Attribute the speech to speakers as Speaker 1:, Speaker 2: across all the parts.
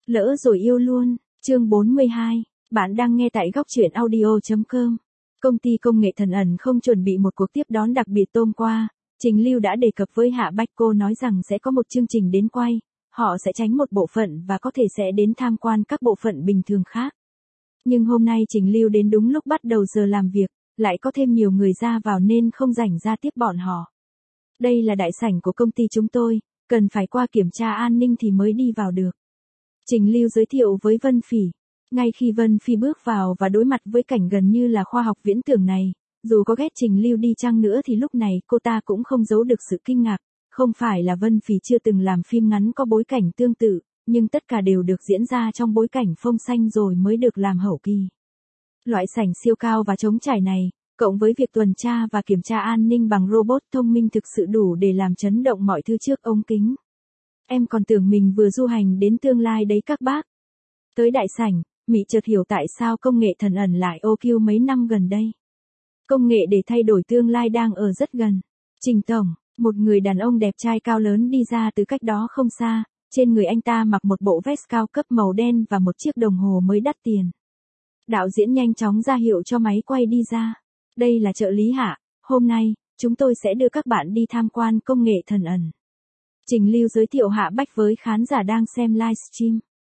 Speaker 1: Lỡ rồi yêu luôn, chương 42, bạn đang nghe tại góc truyện audio.com. Công ty công nghệ Thần Ẩn không chuẩn bị một cuộc tiếp đón đặc biệt hôm qua, Trình Lưu đã đề cập với Hạ Bách, cô nói rằng sẽ có một chương trình đến quay, họ sẽ tránh một bộ phận và có thể sẽ đến tham quan các bộ phận bình thường khác. Nhưng hôm nay Trình Lưu đến đúng lúc bắt đầu giờ làm việc, lại có thêm nhiều người ra vào nên không rảnh ra tiếp bọn họ. Đây là đại sảnh của công ty chúng tôi, cần phải qua kiểm tra an ninh thì mới đi vào được. Trình Lưu giới thiệu với Vân Phỉ. Ngay khi Vân Phi bước vào và đối mặt với cảnh gần như là khoa học viễn tưởng này, dù có ghét Trình Lưu đi chăng nữa thì lúc này cô ta cũng không giấu được sự kinh ngạc. Không phải là Vân Phỉ chưa từng làm phim ngắn có bối cảnh tương tự, nhưng tất cả đều được diễn ra trong bối cảnh phông xanh rồi mới được làm hậu kỳ. Loại sảnh siêu cao và trống trải này, cộng với việc tuần tra và kiểm tra an ninh bằng robot thông minh thực sự đủ để làm chấn động mọi thứ trước ống kính. Em còn tưởng mình vừa du hành đến tương lai đấy các bác. Tới đại sảnh, Mỹ chợt hiểu tại sao công nghệ Thần Ẩn lại OQ mấy năm gần đây. Công nghệ để thay đổi tương lai đang ở rất gần. Trình tổng, một người đàn ông đẹp trai cao lớn đi ra từ cách đó không xa, trên người anh ta mặc một bộ vest cao cấp màu đen và một chiếc đồng hồ mới đắt tiền. Đạo diễn nhanh chóng ra hiệu cho máy quay đi ra. Đây là trợ lý Hạ, hôm nay, chúng tôi sẽ đưa các bạn đi tham quan công nghệ Thần Ẩn. Trình Lưu giới thiệu Hạ Bách với khán giả đang xem livestream.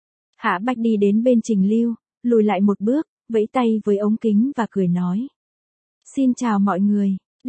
Speaker 1: Hạ Bách đi đến bên Trình Lưu, lùi lại một bước, vẫy tay với ống kính và cười nói. Xin chào mọi người,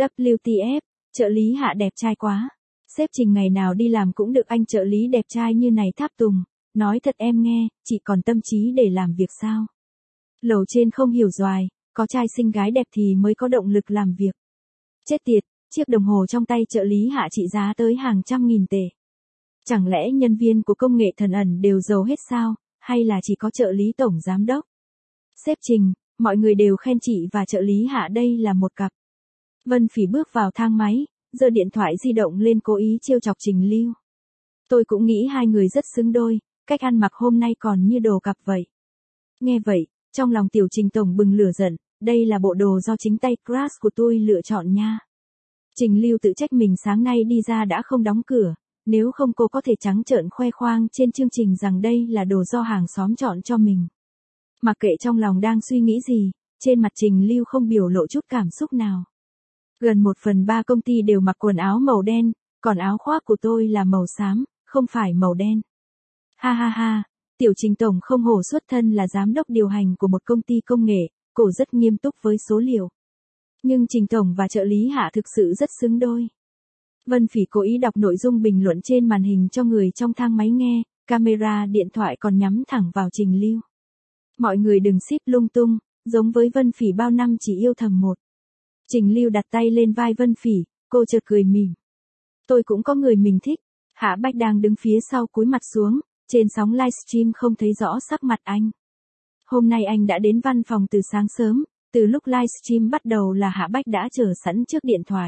Speaker 1: WTF, trợ lý Hạ đẹp trai quá. Sếp Trình ngày nào đi làm cũng được anh trợ lý đẹp trai như này tháp tùng. Nói thật em nghe, chị còn tâm trí để làm việc sao? Lầu trên không hiểu doài, có trai xinh gái đẹp thì mới có động lực làm việc. Chết tiệt, chiếc đồng hồ trong tay trợ lý Hạ trị giá tới hàng trăm nghìn tệ. Chẳng lẽ nhân viên của công nghệ Thần Ẩn đều giàu hết sao, hay là chỉ có trợ lý tổng giám đốc? Sếp Trình, mọi người đều khen chị và trợ lý Hạ đây là một cặp. Vân Phỉ bước vào thang máy, giơ điện thoại di động lên cố ý trêu chọc Trình Lưu. Tôi cũng nghĩ hai người rất xứng đôi, cách ăn mặc hôm nay còn như đồ cặp vậy. Nghe vậy, trong lòng tiểu Trình tổng bừng lửa giận, đây là bộ đồ do chính tay crush của tôi lựa chọn nha. Trình Lưu tự trách mình sáng nay đi ra đã không đóng cửa, nếu không cô có thể trắng trợn khoe khoang trên chương trình rằng đây là đồ do hàng xóm chọn cho mình. Mặc kệ trong lòng đang suy nghĩ gì, trên mặt Trình Lưu không biểu lộ chút cảm xúc nào. Gần 1/3 công ty đều mặc quần áo màu đen, còn áo khoác của tôi là màu xám, không phải màu đen. Ha ha ha, tiểu Trình tổng không hổ xuất thân là giám đốc điều hành của một công ty công nghệ, cổ rất nghiêm túc với số liệu. Nhưng Trình tổng và trợ lý Hạ thực sự rất xứng đôi. Vân Phỉ cố ý đọc nội dung bình luận trên màn hình cho người trong thang máy nghe, camera điện thoại còn nhắm thẳng vào Trình Lưu. Mọi người đừng ship lung tung, giống với Vân Phỉ bao năm chỉ yêu thầm một. Trình Lưu đặt tay lên vai Vân Phỉ, cô chợt cười mỉm. Tôi cũng có người mình thích. Hạ Bách đang đứng phía sau cúi mặt xuống, trên sóng livestream không thấy rõ sắc mặt anh. Hôm nay anh đã đến văn phòng từ sáng sớm, từ lúc livestream bắt đầu là Hạ Bách đã chờ sẵn trước điện thoại.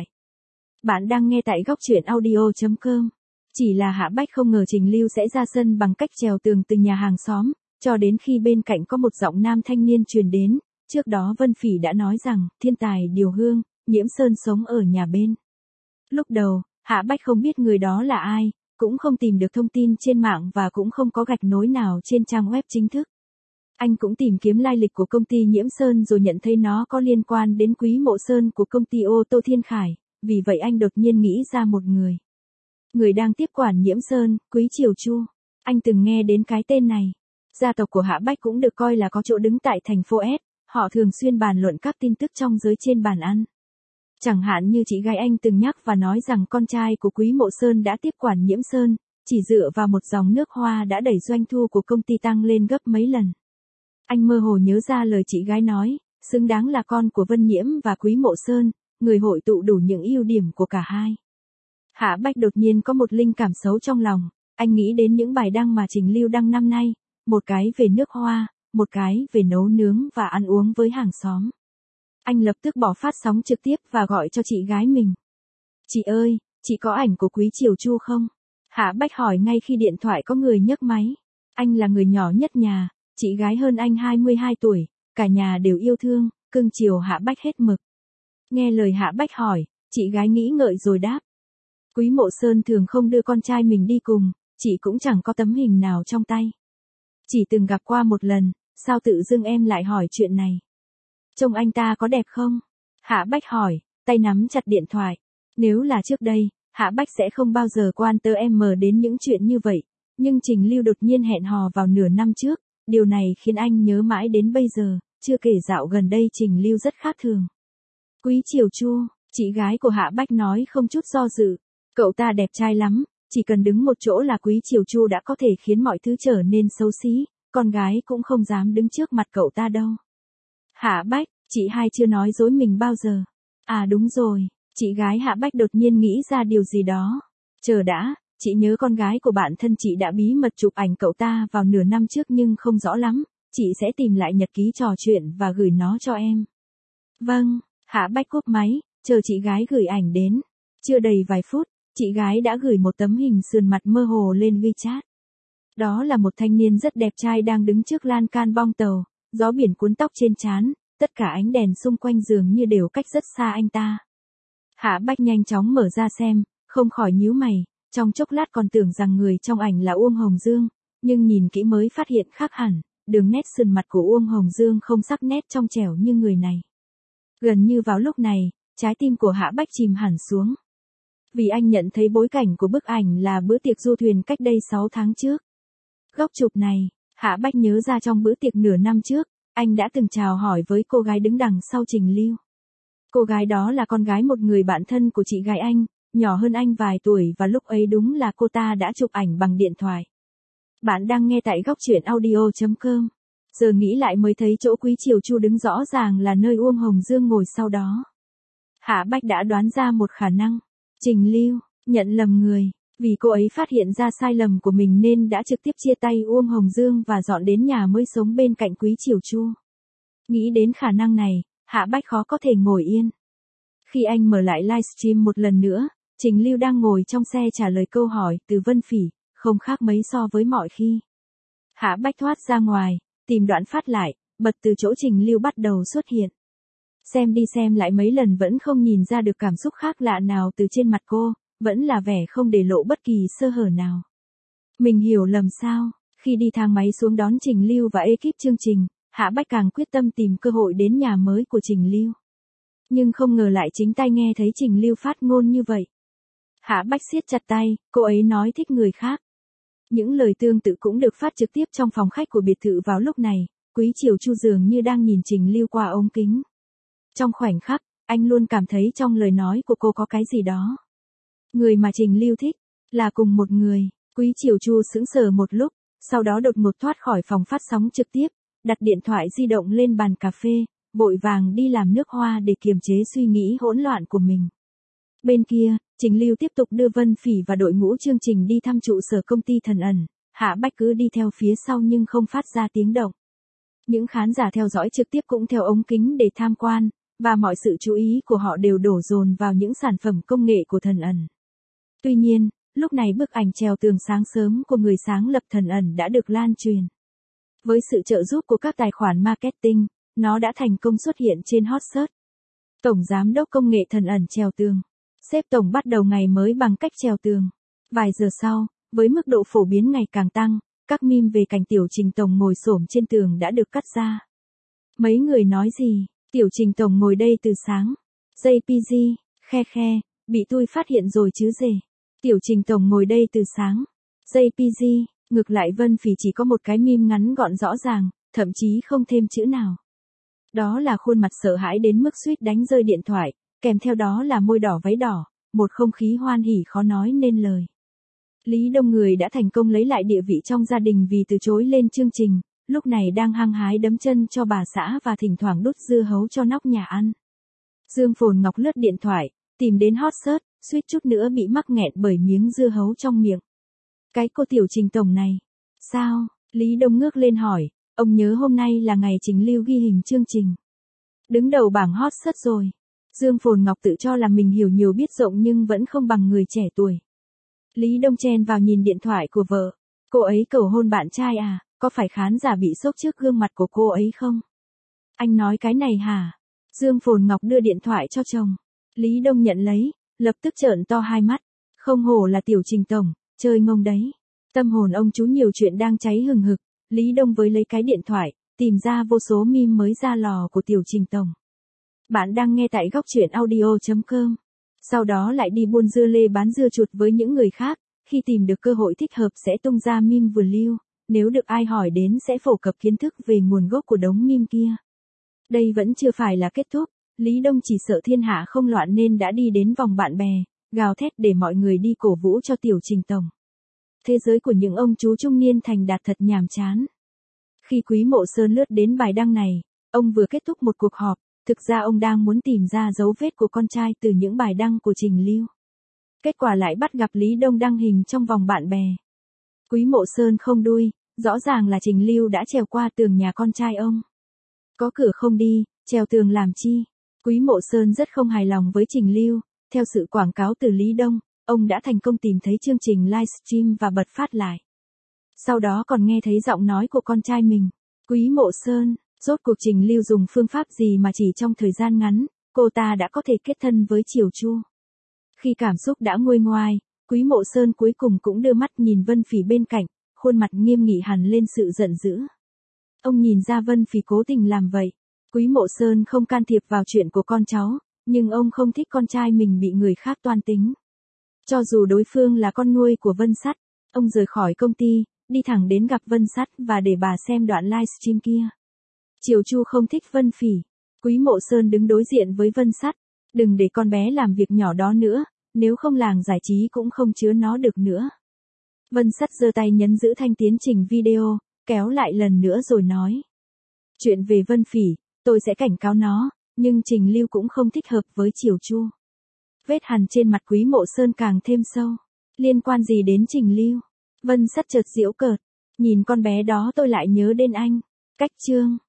Speaker 1: Bạn đang nghe tại góc truyện audio.com. Chỉ là Hạ Bách không ngờ Trình Lưu sẽ ra sân bằng cách trèo tường từ nhà hàng xóm, cho đến khi bên cạnh có một giọng nam thanh niên truyền đến. Trước đó Vân Phỉ đã nói rằng, thiên tài Điều Hương, Nhiễm Sơn sống ở nhà bên. Lúc đầu, Hạ Bách không biết người đó là ai, cũng không tìm được thông tin trên mạng và cũng không có gạch nối nào trên trang web chính thức. Anh cũng tìm kiếm lai lịch của công ty Nhiễm Sơn rồi nhận thấy nó có liên quan đến Quý Mộ Sơn của công ty ô tô Thiên Khải, vì vậy anh đột nhiên nghĩ ra một người. Người đang tiếp quản Nhiễm Sơn, Quý Triều Chu. Anh từng nghe đến cái tên này. Gia tộc của Hạ Bách cũng được coi là có chỗ đứng tại thành phố S, họ thường xuyên bàn luận các tin tức trong giới trên bàn ăn. Chẳng hạn như chị gái anh từng nhắc và nói rằng con trai của Quý Mộ Sơn đã tiếp quản Nhiễm Sơn, chỉ dựa vào một dòng nước hoa đã đẩy doanh thu của công ty tăng lên gấp mấy lần. Anh mơ hồ nhớ ra lời chị gái nói, xứng đáng là con của Vân Nhiễm và Quý Mộ Sơn, người hội tụ đủ những ưu điểm của cả hai. Hạ Bách đột nhiên có một linh cảm xấu trong lòng, anh nghĩ đến những bài đăng mà Trình Lưu đăng năm nay, một cái về nước hoa, một cái về nấu nướng và ăn uống với hàng xóm. Anh lập tức bỏ phát sóng trực tiếp và gọi cho chị gái mình. Chị ơi, chị có ảnh của Quý Triều Chu không? Hạ Bách hỏi ngay khi điện thoại có người nhấc máy. Anh là người nhỏ nhất nhà, chị gái hơn anh 22 tuổi, cả nhà đều yêu thương, cưng chiều Hạ Bách hết mực. Nghe lời Hạ Bách hỏi, chị gái nghĩ ngợi rồi đáp. Quý Mộ Sơn thường không đưa con trai mình đi cùng, chị cũng chẳng có tấm hình nào trong tay. Chỉ từng gặp qua một lần, sao tự dưng em lại hỏi chuyện này? Trông anh ta có đẹp không? Hạ Bách hỏi, tay nắm chặt điện thoại. Nếu là trước đây, Hạ Bách sẽ không bao giờ quan tâm đến những chuyện như vậy. Nhưng Trình Lưu đột nhiên hẹn hò vào nửa năm trước, điều này khiến anh nhớ mãi đến bây giờ, chưa kể dạo gần đây Trình Lưu rất khác thường. Quý Chiều Chu, chị gái của Hạ Bách nói không chút do dự. Cậu ta đẹp trai lắm, chỉ cần đứng một chỗ là Quý Chiều Chu đã có thể khiến mọi thứ trở nên xấu xí, con gái cũng không dám đứng trước mặt cậu ta đâu. Hạ Bách, chị hai chưa nói dối mình bao giờ. À đúng rồi, chị gái Hạ Bách đột nhiên nghĩ ra điều gì đó. Chờ đã, chị nhớ con gái của bạn thân chị đã bí mật chụp ảnh cậu ta vào nửa năm trước nhưng không rõ lắm, chị sẽ tìm lại nhật ký trò chuyện và gửi nó cho em. Vâng, Hạ Bách cúp máy, chờ chị gái gửi ảnh đến. Chưa đầy vài phút, chị gái đã gửi một tấm hình sườn mặt mơ hồ lên WeChat. Đó là một thanh niên rất đẹp trai đang đứng trước lan can bong tàu, gió biển cuốn tóc trên trán, tất cả ánh đèn xung quanh dường như đều cách rất xa anh ta. Hạ Bách nhanh chóng mở ra xem, không khỏi nhíu mày, trong chốc lát còn tưởng rằng người trong ảnh là Uông Hồng Dương, nhưng nhìn kỹ mới phát hiện khác hẳn, đường nét sườn mặt của Uông Hồng Dương không sắc nét trong trẻo như người này. Gần như vào lúc này, trái tim của Hạ Bách chìm hẳn xuống. Vì anh nhận thấy bối cảnh của bức ảnh là bữa tiệc du thuyền cách đây 6 tháng trước. Góc chụp này, Hạ Bách nhớ ra trong bữa tiệc nửa năm trước, anh đã từng chào hỏi với cô gái đứng đằng sau Trình Lưu. Cô gái đó là con gái một người bạn thân của chị gái anh, nhỏ hơn anh vài tuổi và lúc ấy đúng là cô ta đã chụp ảnh bằng điện thoại. Bạn đang nghe tại góc truyện audio.com. Giờ nghĩ lại mới thấy chỗ Quý Chiều Chu đứng rõ ràng là nơi Uông Hồng Dương ngồi sau đó. Hạ Bách đã đoán ra một khả năng. Trình Lưu nhận lầm người, vì cô ấy phát hiện ra sai lầm của mình nên đã trực tiếp chia tay Uông Hồng Dương và dọn đến nhà mới sống bên cạnh Quý Chiều Chu. Nghĩ đến khả năng này, Hạ Bách khó có thể ngồi yên. Khi anh mở lại livestream một lần nữa, Trình Lưu đang ngồi trong xe trả lời câu hỏi từ Vân Phỉ, không khác mấy so với mọi khi. Hạ Bách thoát ra ngoài, tìm đoạn phát lại, bật từ chỗ Trình Lưu bắt đầu xuất hiện. Xem đi xem lại mấy lần vẫn không nhìn ra được cảm xúc khác lạ nào từ trên mặt cô, vẫn là vẻ không để lộ bất kỳ sơ hở nào. Mình hiểu lầm sao? Khi đi thang máy xuống đón Trình Lưu và ekip chương trình, Hạ Bách càng quyết tâm tìm cơ hội đến nhà mới của Trình Lưu. Nhưng không ngờ lại chính tai nghe thấy Trình Lưu phát ngôn như vậy. Hạ Bách siết chặt tay, cô ấy nói thích người khác. Những lời tương tự cũng được phát trực tiếp trong phòng khách của biệt thự vào lúc này, Quý Chiều Chu dường như đang nhìn Trình Lưu qua ống kính. Trong khoảnh khắc, anh luôn cảm thấy trong lời nói của cô có cái gì đó. Người mà Trình Lưu thích, là cùng một người. Quý Chiều Chu sững sờ một lúc, sau đó đột ngột thoát khỏi phòng phát sóng trực tiếp, đặt điện thoại di động lên bàn cà phê, vội vàng đi làm nước hoa để kiềm chế suy nghĩ hỗn loạn của mình. Bên kia, Trình Lưu tiếp tục đưa Vân Phỉ và đội ngũ chương trình đi thăm trụ sở công ty Thần Ẩn, Hạ Bách cứ đi theo phía sau nhưng không phát ra tiếng động. Những khán giả theo dõi trực tiếp cũng theo ống kính để tham quan, và mọi sự chú ý của họ đều đổ dồn vào những sản phẩm công nghệ của Thần Ẩn. Tuy nhiên, lúc này bức ảnh treo tường sáng sớm của người sáng lập Thần Ẩn đã được lan truyền. Với sự trợ giúp của các tài khoản marketing, nó đã thành công xuất hiện trên hot search. Tổng giám đốc công nghệ Thần Ẩn treo tường. Sếp tổng bắt đầu ngày mới bằng cách treo tường. Vài giờ sau, với mức độ phổ biến ngày càng tăng, các meme về cảnh Tiểu Trình tổng ngồi xổm trên tường đã được cắt ra. Mấy người nói gì? Tiểu Trình tổng ngồi đây từ sáng. JPG, khe khe, bị tôi phát hiện rồi chứ rể. Tiểu Trình tổng ngồi đây từ sáng. JPG, ngược lại Vân Phỉ chỉ có một cái meme ngắn gọn rõ ràng, thậm chí không thêm chữ nào. Đó là khuôn mặt sợ hãi đến mức suýt đánh rơi điện thoại, kèm theo đó là môi đỏ váy đỏ, một không khí hoan hỉ khó nói nên lời. Lý Đông Người đã thành công lấy lại địa vị trong gia đình vì từ chối lên chương trình, lúc này đang hăng hái đấm chân cho bà xã và thỉnh thoảng đút dưa hấu cho nóc nhà ăn. Dương Phồn Ngọc lướt điện thoại, tìm đến hot search, suýt chút nữa bị mắc nghẹn bởi miếng dưa hấu trong miệng. Cái cô Tiểu Trình tổng này. Sao? Lý Đông ngước lên hỏi, ông nhớ hôm nay là ngày Trình Lưu ghi hình chương trình. Đứng đầu bảng hot search rồi. Dương Phồn Ngọc tự cho là mình hiểu nhiều biết rộng nhưng vẫn không bằng người trẻ tuổi. Lý Đông chen vào nhìn điện thoại của vợ. Cô ấy cầu hôn bạn trai à, có phải khán giả bị sốc trước gương mặt của cô ấy không? Anh nói cái này hả? Dương Phồn Ngọc đưa điện thoại cho chồng. Lý Đông nhận lấy, lập tức trợn to hai mắt. Không hổ là Tiểu Trình tổng, chơi ngông đấy. Tâm hồn ông chú nhiều chuyện đang cháy hừng hực, Lý Đông với lấy cái điện thoại, tìm ra vô số meme mới ra lò của Tiểu Trình Tổng. Bạn đang nghe tại góc truyện audio.com. Sau đó lại đi buôn dưa lê bán dưa chuột với những người khác, khi tìm được cơ hội thích hợp sẽ tung ra meme vừa lưu, nếu được ai hỏi đến sẽ phổ cập kiến thức về nguồn gốc của đống meme kia. Đây vẫn chưa phải là kết thúc, Lý Đông chỉ sợ thiên hạ không loạn nên đã đi đến vòng bạn bè, gào thét để mọi người đi cổ vũ cho Tiểu Trình Tổng. Thế giới của những ông chú trung niên thành đạt thật nhàm chán. Khi Quý Mộ Sơn lướt đến bài đăng này, ông vừa kết thúc một cuộc họp, thực ra ông đang muốn tìm ra dấu vết của con trai từ những bài đăng của Trình Lưu. Kết quả lại bắt gặp Lý Đông đăng hình trong vòng bạn bè. Quý Mộ Sơn không đuôi, rõ ràng là Trình Lưu đã trèo qua tường nhà con trai ông. Có cửa không đi, trèo tường làm chi? Quý Mộ Sơn rất không hài lòng với Trình Lưu, theo sự quảng cáo từ Lý Đông, ông đã thành công tìm thấy chương trình livestream và bật phát lại. Sau đó còn nghe thấy giọng nói của con trai mình. Quý Mộ Sơn, rốt cuộc Trình Lưu dùng phương pháp gì mà chỉ trong thời gian ngắn, cô ta đã có thể kết thân với Triều Chu. Khi cảm xúc đã nguôi ngoai, Quý Mộ Sơn cuối cùng cũng đưa mắt nhìn Vân Phỉ bên cạnh, khuôn mặt nghiêm nghị hẳn lên sự giận dữ. Ông nhìn ra Vân Phỉ cố tình làm vậy. Quý Mộ Sơn không can thiệp vào chuyện của con cháu, nhưng ông không thích con trai mình bị người khác toan tính. Cho dù đối phương là con nuôi của Vân Sắt, ông rời khỏi công ty, đi thẳng đến gặp Vân Sắt và để bà xem đoạn livestream kia. Triều Chu không thích Vân Phỉ. Quý Mộ Sơn đứng đối diện với Vân Sắt. Đừng để con bé làm việc nhỏ đó nữa, nếu không làng giải trí cũng không chứa nó được nữa. Vân Sắt giơ tay nhấn giữ thanh tiến trình video, kéo lại lần nữa rồi nói. Chuyện về Vân Phỉ, tôi sẽ cảnh cáo nó, nhưng Trình Lưu cũng không thích hợp với Triều Chu. Vết hằn trên mặt Quý Mộ Sơn càng thêm sâu. Liên quan gì đến Trình Lưu? Vân Sắt chợt giễu cợt. Nhìn con bé đó tôi lại nhớ đến anh. Cách chương.